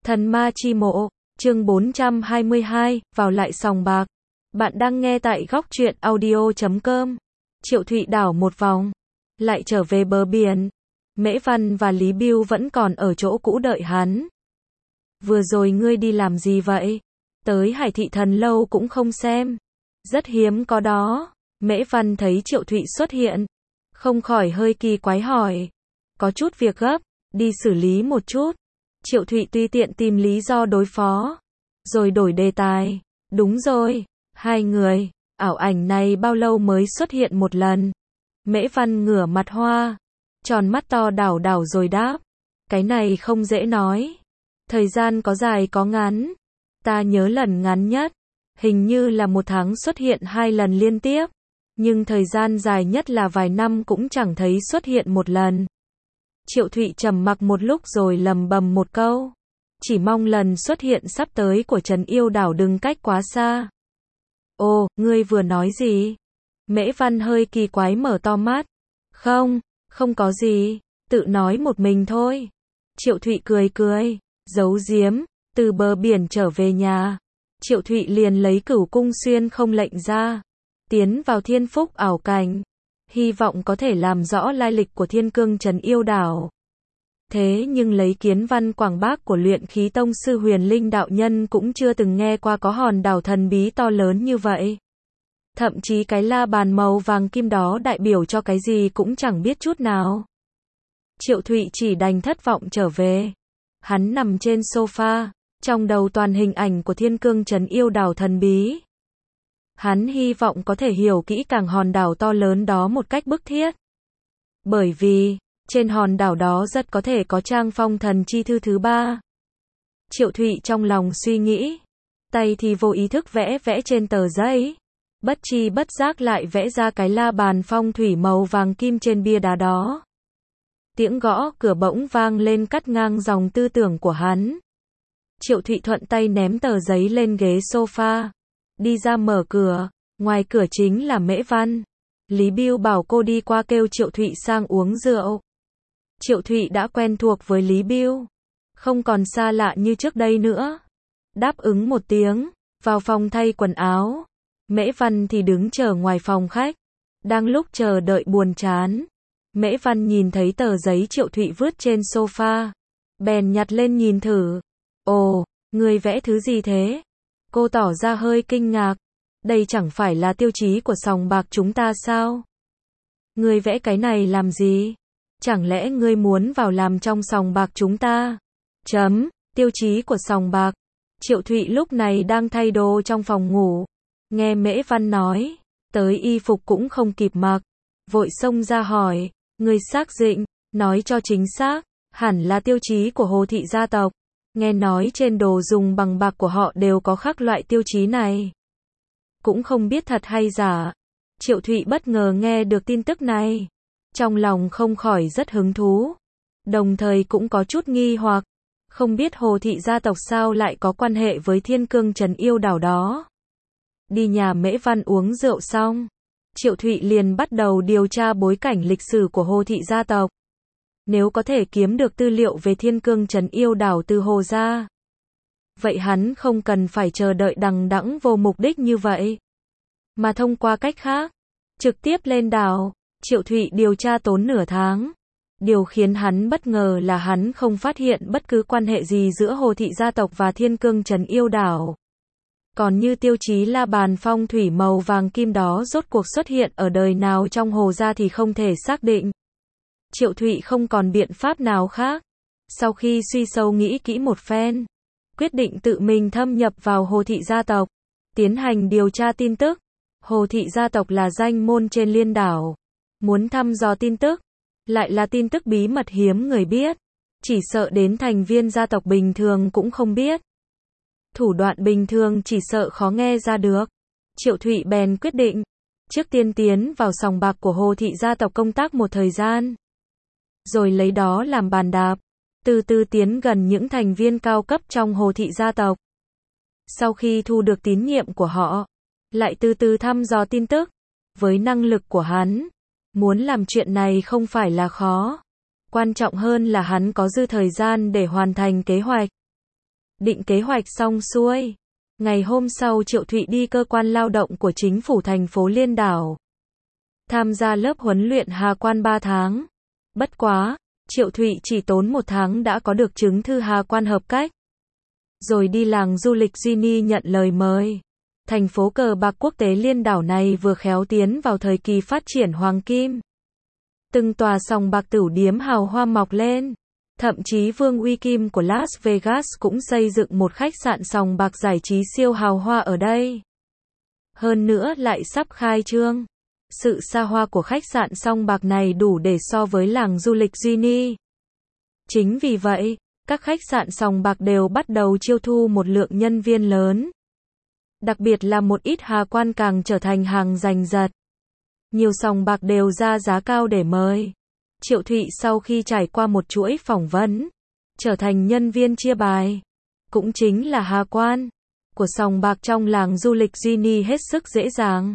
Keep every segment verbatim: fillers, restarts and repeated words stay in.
Thần ma chi mộ, chương bốn trăm hai mươi hai, vào lại sòng bạc. Bạn đang nghe tại góc truyện audio chấm com. Triệu Thụy đảo một vòng, lại trở về bờ biển. Mễ Văn và Lý Bưu vẫn còn ở chỗ cũ đợi hắn. Vừa rồi ngươi đi làm gì vậy? Tới Hải Thị Thần Lâu cũng không xem. Rất hiếm có đó. Mễ Văn thấy Triệu Thụy xuất hiện, không khỏi hơi kỳ quái hỏi. Có chút việc gấp, đi xử lý một chút. Triệu Thụy tùy tiện tìm lý do đối phó, rồi đổi đề tài. Đúng rồi, hai người, ảo ảnh này bao lâu mới xuất hiện một lần? Mễ Văn ngửa mặt hoa, tròn mắt to đảo đảo rồi đáp. Cái này không dễ nói. Thời gian có dài có ngắn. Ta nhớ lần ngắn nhất, hình như là một tháng xuất hiện hai lần liên tiếp. Nhưng thời gian dài nhất là vài năm cũng chẳng thấy xuất hiện một lần. Triệu Thụy trầm mặc một lúc rồi lầm bầm một câu. Chỉ mong lần xuất hiện sắp tới của Trấn Yêu Đảo đừng cách quá xa. Ồ, ngươi vừa nói gì? Mễ Văn hơi kỳ quái mở to mắt. Không, không có gì, tự nói một mình thôi. Triệu Thụy cười cười, giấu giếm, từ bờ biển trở về nhà. Triệu Thụy liền lấy Cửu Cung Xuyên không lệnh ra, tiến vào Thiên Phúc ảo cảnh, hy vọng có thể làm rõ lai lịch của Thiên Cương Trấn Yêu Đảo. Thế nhưng lấy Kiến Văn Quảng Bác của Luyện Khí Tông sư Huyền Linh đạo nhân cũng chưa từng nghe qua có hòn đảo thần bí to lớn như vậy. Thậm chí cái la bàn màu vàng kim đó đại biểu cho cái gì cũng chẳng biết chút nào. Triệu Thụy chỉ đành thất vọng trở về. Hắn nằm trên sofa, trong đầu toàn hình ảnh của Thiên Cương Trấn Yêu Đảo thần bí. Hắn hy vọng có thể hiểu kỹ càng hòn đảo to lớn đó một cách bức thiết. Bởi vì, trên hòn đảo đó rất có thể có trang phong thần chi thư thứ ba. Triệu Thụy trong lòng suy nghĩ, tay thì vô ý thức vẽ vẽ trên tờ giấy. Bất chi bất giác lại vẽ ra cái la bàn phong thủy màu vàng kim trên bia đá đó. Tiếng gõ cửa bỗng vang lên cắt ngang dòng tư tưởng của hắn. Triệu Thụy thuận tay ném tờ giấy lên ghế sofa. Đi ra mở cửa, ngoài cửa chính là Mễ Văn. Lý Bưu bảo cô đi qua kêu Triệu Thụy sang uống rượu. Triệu Thụy đã quen thuộc với Lý Bưu, không còn xa lạ như trước đây nữa. Đáp ứng một tiếng, vào phòng thay quần áo. Mễ Văn thì đứng chờ ngoài phòng khách. Đang lúc chờ đợi buồn chán, Mễ Văn nhìn thấy tờ giấy Triệu Thụy vứt trên sofa, bèn nhặt lên nhìn thử. Ồ, người vẽ thứ gì thế? Cô tỏ ra hơi kinh ngạc. Đây chẳng phải là tiêu chí của sòng bạc chúng ta sao? Ngươi vẽ cái này làm gì? Chẳng lẽ ngươi muốn vào làm trong sòng bạc chúng ta? Chấm, tiêu chí của sòng bạc. Triệu Thụy lúc này đang thay đồ trong phòng ngủ. Nghe Mễ Văn nói, tới y phục cũng không kịp mặc. Vội xông ra hỏi, ngươi xác định, nói cho chính xác, hẳn là tiêu chí của Hồ Thị gia tộc. Nghe nói trên đồ dùng bằng bạc của họ đều có khắc loại tiêu chí này. Cũng không biết thật hay giả. Triệu Thụy bất ngờ nghe được tin tức này. Trong lòng không khỏi rất hứng thú. Đồng thời cũng có chút nghi hoặc. Không biết Hồ Thị gia tộc sao lại có quan hệ với Thiên Cương Trấn Yêu Đảo đó. Đi nhà Mễ Văn uống rượu xong, Triệu Thụy liền bắt đầu điều tra bối cảnh lịch sử của Hồ Thị gia tộc. Nếu có thể kiếm được tư liệu về Thiên Cương Trấn Yêu Đảo từ Hồ gia, vậy hắn không cần phải chờ đợi đằng đẵng vô mục đích như vậy, mà thông qua cách khác, trực tiếp lên đảo. Triệu Thụy điều tra tốn nửa tháng. Điều khiến hắn bất ngờ là hắn không phát hiện bất cứ quan hệ gì giữa Hồ Thị gia tộc và Thiên Cương Trấn Yêu Đảo. Còn như tiêu chí la bàn phong thủy màu vàng kim đó rốt cuộc xuất hiện ở đời nào trong Hồ gia thì không thể xác định. Triệu Thụy không còn biện pháp nào khác. Sau khi suy sâu nghĩ kỹ một phen, quyết định tự mình thâm nhập vào Hồ Thị gia tộc, tiến hành điều tra tin tức. Hồ Thị gia tộc là danh môn trên liên đảo. Muốn thăm dò tin tức, lại là tin tức bí mật hiếm người biết. Chỉ sợ đến thành viên gia tộc bình thường cũng không biết. Thủ đoạn bình thường chỉ sợ khó nghe ra được. Triệu Thụy bèn quyết định, trước tiên tiến vào sòng bạc của Hồ Thị gia tộc công tác một thời gian. Rồi lấy đó làm bàn đạp, từ từ tiến gần những thành viên cao cấp trong Hồ Thị gia tộc. Sau khi thu được tín nhiệm của họ, lại từ từ thăm dò tin tức. Với năng lực của hắn, muốn làm chuyện này không phải là khó. Quan trọng hơn là hắn có dư thời gian để hoàn thành kế hoạch. Định kế hoạch xong xuôi. Ngày hôm sau Triệu Thụy đi cơ quan lao động của chính phủ thành phố Liên Đảo. Tham gia lớp huấn luyện Hà quan ba tháng. Bất quá, Triệu Thụy chỉ tốn một tháng đã có được chứng thư Hà quan hợp cách. Rồi đi làng du lịch Gini nhận lời mời. Thành phố cờ bạc quốc tế Liên Đảo này vừa khéo tiến vào thời kỳ phát triển hoàng kim. Từng tòa sòng bạc tửu điếm hào hoa mọc lên. Thậm chí Vương Uy Kim của Las Vegas cũng xây dựng một khách sạn sòng bạc giải trí siêu hào hoa ở đây. Hơn nữa lại sắp khai trương. Sự xa hoa của khách sạn sòng bạc này đủ để so với làng du lịch Gini. Chính vì vậy, các khách sạn sòng bạc đều bắt đầu chiêu thu một lượng nhân viên lớn. Đặc biệt là một ít hà quan càng trở thành hàng giành giật. Nhiều sòng bạc đều ra giá cao để mời. Triệu Thụy sau khi trải qua một chuỗi phỏng vấn, trở thành nhân viên chia bài, cũng chính là hà quan, của sòng bạc trong làng du lịch Gini hết sức dễ dàng.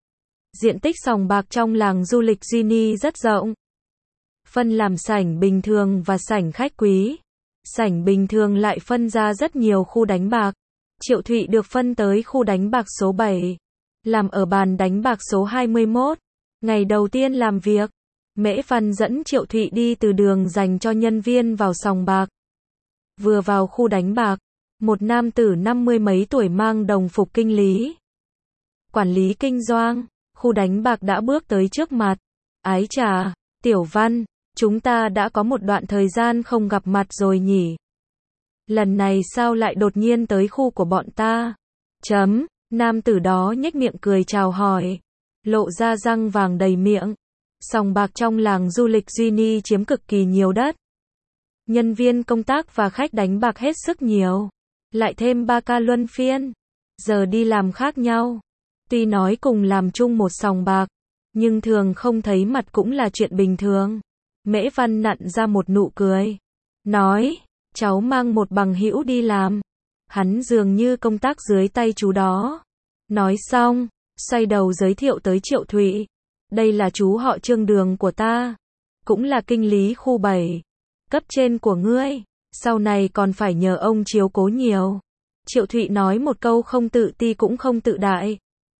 Diện tích sòng bạc trong làng du lịch Gini rất rộng. Phân làm sảnh bình thường và sảnh khách quý. Sảnh bình thường lại phân ra rất nhiều khu đánh bạc. Triệu Thụy được phân tới khu đánh bạc số bảy, làm ở bàn đánh bạc số hai mươi mốt. Ngày đầu tiên làm việc, Mễ Văn dẫn Triệu Thụy đi từ đường dành cho nhân viên vào sòng bạc. Vừa vào khu đánh bạc, một nam tử năm mươi mấy tuổi mang đồng phục kinh lý, quản lý kinh doanh, khu đánh bạc đã bước tới trước mặt. Ái chà, Tiểu Văn, chúng ta đã có một đoạn thời gian không gặp mặt rồi nhỉ? Lần này sao lại đột nhiên tới khu của bọn ta? Chấm, nam tử đó nhếch miệng cười chào hỏi, lộ ra răng vàng đầy miệng. Sòng bạc trong làng du lịch Gini chiếm cực kỳ nhiều đất. Nhân viên công tác và khách đánh bạc hết sức nhiều. Lại thêm ba ca luân phiên. Giờ đi làm khác nhau. Tuy nói cùng làm chung một sòng bạc, nhưng thường không thấy mặt cũng là chuyện bình thường. Mễ Văn nặn ra một nụ cười. Nói, cháu mang một bằng hữu đi làm. Hắn dường như công tác dưới tay chú đó. Nói xong, xoay đầu giới thiệu tới Triệu Thụy. Đây là chú họ Trương Đường của ta. Cũng là kinh lý khu bảy. Cấp trên của ngươi. Sau này còn phải nhờ ông chiếu cố nhiều. Triệu Thụy nói một câu không tự ti cũng không tự đại.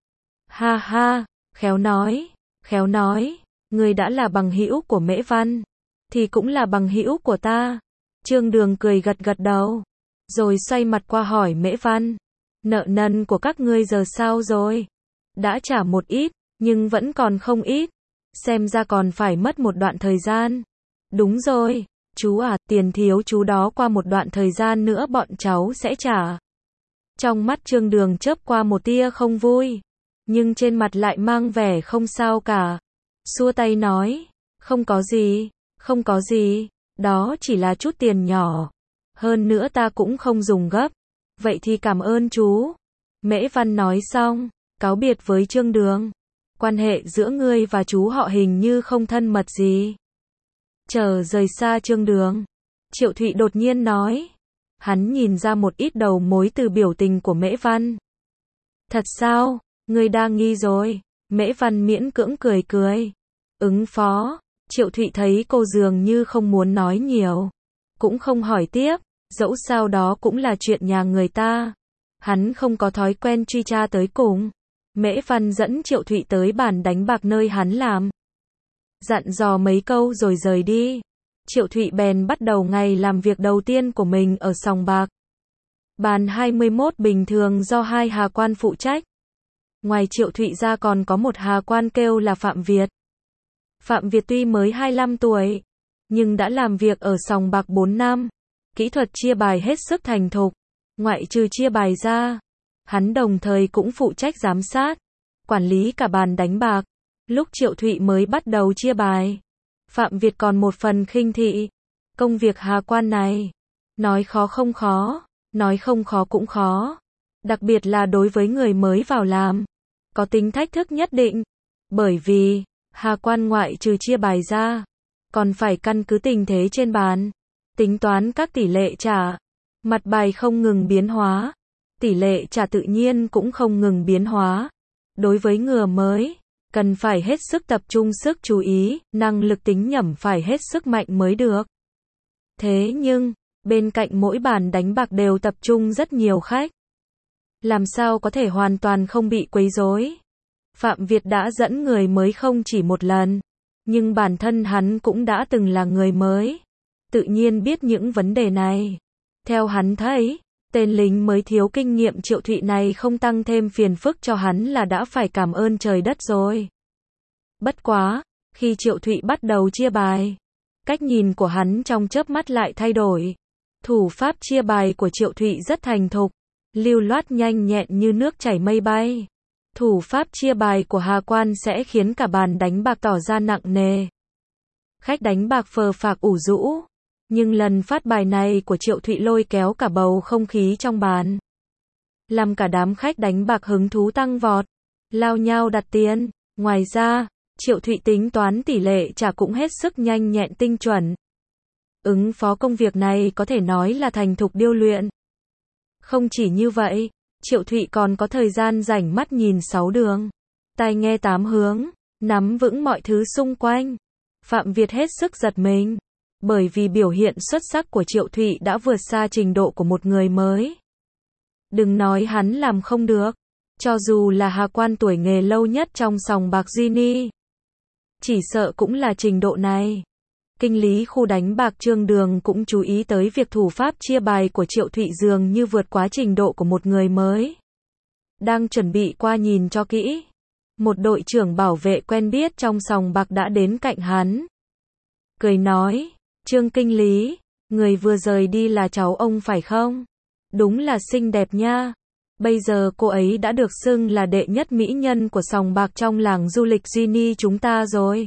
Ha ha, khéo nói, khéo nói. Ngươi đã là bằng hữu của Mễ Văn, thì cũng là bằng hữu của ta. Trương Đường cười gật gật đầu. Rồi xoay mặt qua hỏi Mễ Văn. Nợ nần của các ngươi giờ sao rồi? Đã trả một ít, nhưng vẫn còn không ít. Xem ra còn phải mất một đoạn thời gian. Đúng rồi, chú à, tiền thiếu chú đó qua một đoạn thời gian nữa bọn cháu sẽ trả. Trong mắt Trương Đường chớp qua một tia không vui, nhưng trên mặt lại mang vẻ không sao cả. Xua tay nói, không có gì, không có gì, đó chỉ là chút tiền nhỏ. Hơn nữa ta cũng không dùng gấp. Vậy thì cảm ơn chú. Mễ Văn nói xong, cáo biệt với Trương Đường. Quan hệ giữa ngươi và chú họ hình như không thân mật gì. Chờ rời xa Trương Đường, Triệu Thụy đột nhiên nói. Hắn nhìn ra một ít đầu mối từ biểu tình của Mễ Văn. Thật sao, ngươi đang nghi rồi. Mễ Văn miễn cưỡng cười cười. Ứng phó. Triệu Thụy thấy cô dường như không muốn nói nhiều, cũng không hỏi tiếp, dẫu sao đó cũng là chuyện nhà người ta. Hắn không có thói quen truy tra tới cùng. Mễ Văn dẫn Triệu Thụy tới bàn đánh bạc nơi hắn làm. Dặn dò mấy câu rồi rời đi. Triệu Thụy bèn bắt đầu ngày làm việc đầu tiên của mình ở sòng bạc. Bàn hai mươi mốt bình thường do hai hà quan phụ trách. Ngoài Triệu Thụy ra còn có một hà quan kêu là Phạm Việt. Phạm Việt tuy mới hai mươi lăm tuổi, nhưng đã làm việc ở sòng bạc bốn năm. Kỹ thuật chia bài hết sức thành thục. Ngoại trừ chia bài ra, hắn đồng thời cũng phụ trách giám sát, quản lý cả bàn đánh bạc. Lúc Triệu Thụy mới bắt đầu chia bài, Phạm Việt còn một phần khinh thị. Công việc hà quan này, nói khó không khó, nói không khó cũng khó. Đặc biệt là đối với người mới vào làm, có tính thách thức nhất định. Bởi vì, hà quan ngoại trừ chia bài ra, còn phải căn cứ tình thế trên bàn, tính toán các tỷ lệ trả. Mặt bài không ngừng biến hóa, tỷ lệ trả tự nhiên cũng không ngừng biến hóa. Đối với người mới, cần phải hết sức tập trung sức chú ý, năng lực tính nhẩm phải hết sức mạnh mới được. Thế nhưng, Bên cạnh mỗi bàn đánh bạc đều tập trung rất nhiều khách. Làm sao có thể hoàn toàn không bị quấy rối? Phạm Việt đã dẫn người mới không chỉ một lần, nhưng bản thân hắn cũng đã từng là người mới, tự nhiên biết những vấn đề này. Theo hắn thấy, tên lính mới thiếu kinh nghiệm Triệu Thụy này không tăng thêm phiền phức cho hắn là đã phải cảm ơn trời đất rồi. Bất quá, khi Triệu Thụy bắt đầu chia bài, cách nhìn của hắn trong chớp mắt lại thay đổi. Thủ pháp chia bài của Triệu Thụy rất thành thục, lưu loát nhanh nhẹn như nước chảy mây bay. Thủ pháp chia bài của Hà Quan sẽ khiến cả bàn đánh bạc tỏ ra nặng nề. Khách đánh bạc phờ phạc ủ rũ, nhưng lần phát bài này của Triệu Thụy lôi kéo cả bầu không khí trong bàn, làm cả đám khách đánh bạc hứng thú tăng vọt, lao nhau đặt tiền. Ngoài ra, Triệu Thụy tính toán tỷ lệ trả cũng hết sức nhanh nhẹn tinh chuẩn. Ứng phó công việc này có thể nói là thành thục điêu luyện. Không chỉ như vậy, Triệu Thụy còn có thời gian rảnh mắt nhìn sáu đường, tai nghe tám hướng, nắm vững mọi thứ xung quanh. Phạm Việt hết sức giật mình, bởi vì biểu hiện xuất sắc của Triệu Thụy đã vượt xa trình độ của một người mới. Đừng nói hắn làm không được, cho dù là Hà Quan tuổi nghề lâu nhất trong sòng bạc Gini, chỉ sợ cũng là trình độ này. Kinh lý khu đánh bạc Trương Đường cũng chú ý tới việc thủ pháp chia bài của Triệu Thụy dường như vượt quá trình độ của một người mới. Đang chuẩn bị qua nhìn cho kỹ, một đội trưởng bảo vệ quen biết trong sòng bạc đã đến cạnh hắn. Cười nói, Trương kinh lý, người vừa rời đi là cháu ông phải không? Đúng là xinh đẹp nha. Bây giờ cô ấy đã được xưng là đệ nhất mỹ nhân của sòng bạc trong làng du lịch Gini chúng ta rồi.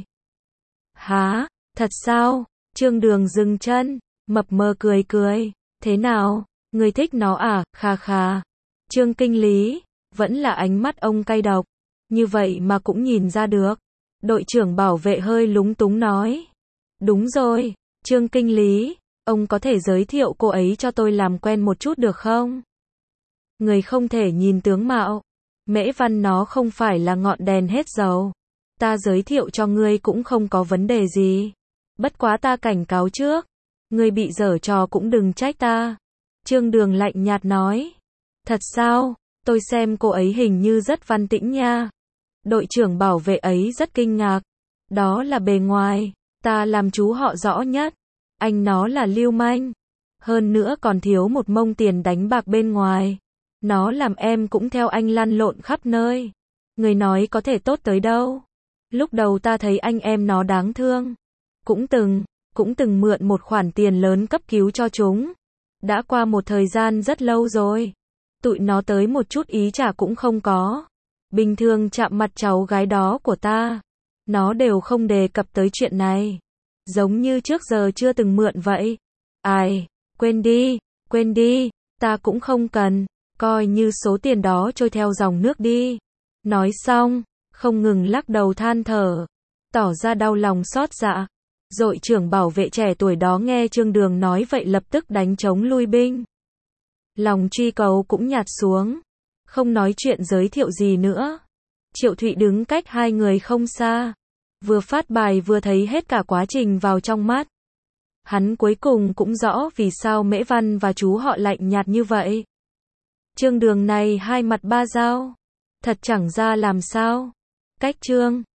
Hả? Thật sao? Trương Đường dừng chân, mập mờ cười cười. Thế nào? Người thích nó à? Kha kha. Trương kinh lý, vẫn là ánh mắt ông cay độc. Như vậy mà cũng nhìn ra được. Đội trưởng bảo vệ hơi lúng túng nói. Đúng rồi, Trương kinh lý, ông có thể giới thiệu cô ấy cho tôi làm quen một chút được không? Người không thể nhìn tướng mạo. Mễ Văn nó không phải là ngọn đèn hết dầu. Ta giới thiệu cho ngươi cũng không có vấn đề gì. Bất quá ta cảnh cáo trước, ngươi bị giở trò cũng đừng trách ta. Trương Đường lạnh nhạt nói. Thật sao? Tôi xem cô ấy hình như rất văn tĩnh nha. Đội trưởng bảo vệ ấy rất kinh ngạc. Đó là bề ngoài, ta làm chú họ rõ nhất. Anh nó là lưu manh. Hơn nữa còn thiếu một mông tiền đánh bạc bên ngoài. Nó làm em cũng theo anh lăn lộn khắp nơi. Người nói có thể tốt tới đâu. Lúc đầu ta thấy anh em nó đáng thương. Cũng từng, cũng từng mượn một khoản tiền lớn cấp cứu cho chúng. Đã qua một thời gian rất lâu rồi. Tụi nó tới một chút ý trả cũng không có. Bình thường chạm mặt cháu gái đó của ta, nó đều không đề cập tới chuyện này. Giống như trước giờ chưa từng mượn vậy. Ai, quên đi, quên đi, ta cũng không cần. Coi như số tiền đó trôi theo dòng nước đi. Nói xong, không ngừng lắc đầu than thở, tỏ ra đau lòng xót dạ. Đội trưởng bảo vệ trẻ tuổi đó nghe Trương Đường nói vậy lập tức đánh trống lui binh. Lòng truy cầu cũng nhạt xuống, không nói chuyện giới thiệu gì nữa. Triệu Thụy đứng cách hai người không xa, vừa phát bài vừa thấy hết cả quá trình vào trong mắt. Hắn cuối cùng cũng rõ vì sao Mễ Văn và chú họ lạnh nhạt như vậy. Trương Đường này hai mặt ba dao, thật chẳng ra làm sao. Cách Trương